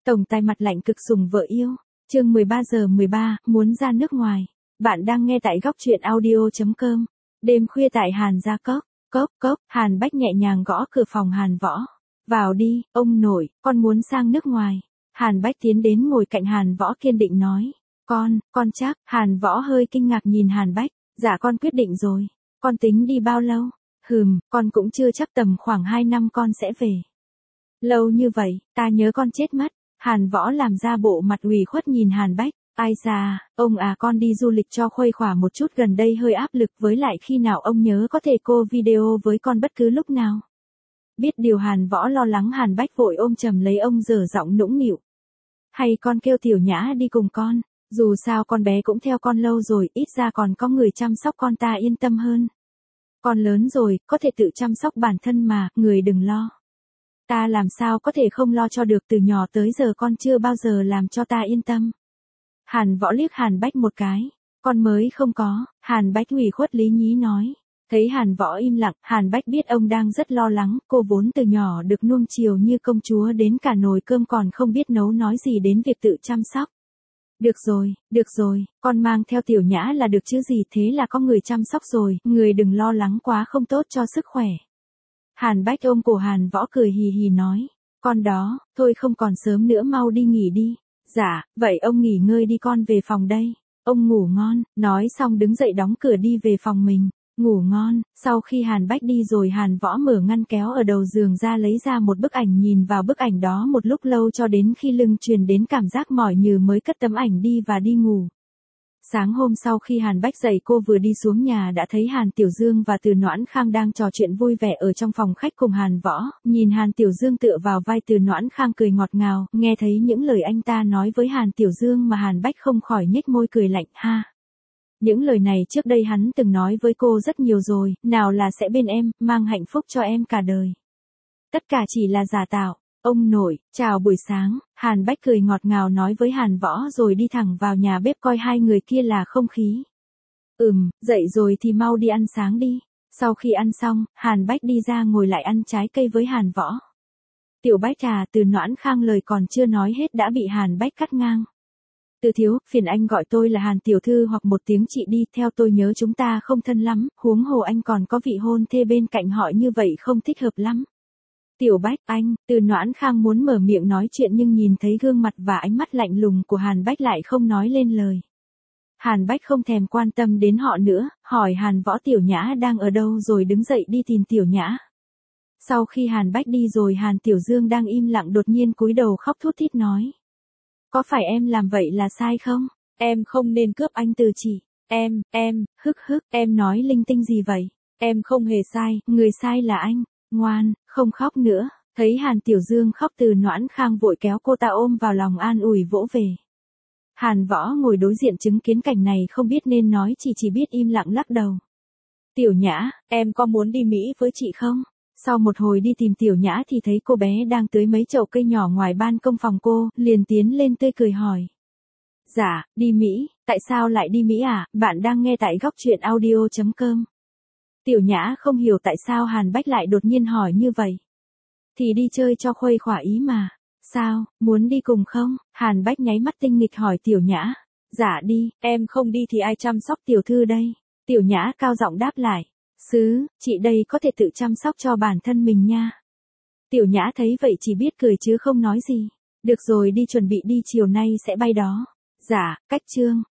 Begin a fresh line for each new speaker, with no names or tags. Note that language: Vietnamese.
Tổng tài mặt lạnh cực sủng vợ yêu. Chương 13:13, muốn ra nước ngoài. Bạn đang nghe tại góc truyện audio.com. Đêm khuya tại Hàn Gia Cốc. Cốc, Hàn Bách nhẹ nhàng gõ cửa phòng Hàn Võ. Vào đi, ông nội, con muốn sang nước ngoài. Hàn Bách tiến đến ngồi cạnh Hàn Võ kiên định nói. Con chắc. Hàn Võ hơi kinh ngạc nhìn Hàn Bách. Dạ con quyết định rồi. Con tính đi bao lâu? Con cũng chưa chắc, tầm khoảng 2 năm con sẽ về. Lâu như vậy, ta nhớ con chết mất. Hàn Võ làm ra bộ mặt ủy khuất nhìn Hàn Bách. Ai da, ông à, con đi du lịch cho khuây khỏa một chút, gần đây hơi áp lực, với lại khi nào ông nhớ có thể call video với con bất cứ lúc nào. Biết điều Hàn Võ lo lắng, Hàn Bách vội ôm chầm lấy ông dở giọng nũng nịu. Hay con kêu Tiểu Nhã đi cùng con, dù sao con bé cũng theo con lâu rồi, ít ra còn có người chăm sóc con, ta yên tâm hơn. Con lớn rồi, có thể tự chăm sóc bản thân mà, người đừng lo. Ta làm sao có thể không lo cho được, từ nhỏ tới giờ con chưa bao giờ làm cho ta yên tâm. Hàn Võ liếc Hàn Bách một cái. Con mới không có. Hàn Bách ủy khuất lý nhí nói. Thấy Hàn Võ im lặng, Hàn Bách biết ông đang rất lo lắng. Cô vốn từ nhỏ được nuông chiều như công chúa, đến cả nồi cơm còn không biết nấu, nói gì đến việc tự chăm sóc. Được rồi, con mang theo Tiểu Nhã là được chứ gì, thế là có người chăm sóc rồi, người đừng lo lắng quá, không tốt cho sức khỏe. Hàn Bách ôm cổ Hàn Võ cười hì hì nói. Con đó, thôi không còn sớm nữa, mau đi nghỉ đi. Dạ, vậy ông nghỉ ngơi đi, con về phòng đây. Ông ngủ ngon. Nói xong đứng dậy đóng cửa đi về phòng mình. Ngủ ngon. Sau khi Hàn Bách đi rồi, Hàn Võ mở ngăn kéo ở đầu giường ra, lấy ra một bức ảnh, nhìn vào bức ảnh đó một lúc lâu cho đến khi lưng truyền đến cảm giác mỏi nhừ mới cất tấm ảnh đi và đi ngủ. Sáng hôm sau khi Hàn Bách dậy, cô vừa đi xuống nhà đã thấy Hàn Tiểu Dương và Từ Noãn Khang đang trò chuyện vui vẻ ở trong phòng khách cùng Hàn Võ. Nhìn Hàn Tiểu Dương tựa vào vai Từ Noãn Khang cười ngọt ngào, nghe thấy những lời anh ta nói với Hàn Tiểu Dương mà Hàn Bách không khỏi nhếch môi cười lạnh ha. Những lời này trước đây hắn từng nói với cô rất nhiều rồi, nào là sẽ bên em, mang hạnh phúc cho em cả đời. Tất cả chỉ là giả tạo. Ông nội, chào buổi sáng. Hàn Bách cười ngọt ngào nói với Hàn Võ rồi đi thẳng vào nhà bếp coi hai người kia là không khí. Dậy rồi thì mau đi ăn sáng đi. Sau khi ăn xong, Hàn Bách đi ra ngồi lại ăn trái cây với Hàn Võ. Tiểu Bách à, Từ Noãn Khang lời còn chưa nói hết đã bị Hàn Bách cắt ngang. Từ thiếu, phiền anh gọi tôi là Hàn tiểu thư hoặc một tiếng chị đi, theo tôi nhớ chúng ta không thân lắm, huống hồ anh còn có vị hôn thê bên cạnh họ, như vậy không thích hợp lắm. Tiểu Bách, anh. Từ Noãn Khang muốn mở miệng nói chuyện nhưng nhìn thấy gương mặt và ánh mắt lạnh lùng của Hàn Bách lại không nói lên lời. Hàn Bách không thèm quan tâm đến họ nữa, hỏi Hàn Võ Tiểu Nhã đang ở đâu rồi đứng dậy đi tìm Tiểu Nhã. Sau khi Hàn Bách đi rồi, Hàn Tiểu Dương đang im lặng đột nhiên cúi đầu khóc thút thít nói. Có phải em làm vậy là sai không? Em không nên cướp anh từ chị. Em nói linh tinh gì vậy? Em không hề sai, người sai là anh. Ngoan, không khóc nữa. Thấy Hàn Tiểu Dương khóc, Từ Noãn Khang vội kéo cô ta ôm vào lòng an ủi vỗ về. Hàn Võ ngồi đối diện chứng kiến cảnh này không biết nên nói, chỉ biết im lặng lắc đầu. Tiểu Nhã, em có muốn đi Mỹ với chị không? Sau một hồi đi tìm Tiểu Nhã thì thấy cô bé đang tưới mấy chậu cây nhỏ ngoài ban công phòng cô, liền tiến lên tươi cười hỏi. Dạ, đi Mỹ, tại sao lại đi Mỹ à? Bạn đang nghe tại góc truyện audio.com. Tiểu Nhã không hiểu tại sao Hàn Bách lại đột nhiên hỏi như vậy. Thì đi chơi cho khuây khỏa ý mà. Sao, muốn đi cùng không? Hàn Bách nháy mắt tinh nghịch hỏi Tiểu Nhã. Dạ đi, em không đi thì ai chăm sóc tiểu thư đây? Tiểu Nhã cao giọng đáp lại. Chị đây có thể tự chăm sóc cho bản thân mình nha. Tiểu Nhã thấy vậy chỉ biết cười chứ không nói gì. Được rồi, đi chuẩn bị đi, chiều nay sẽ bay đó. Dạ, cách chương.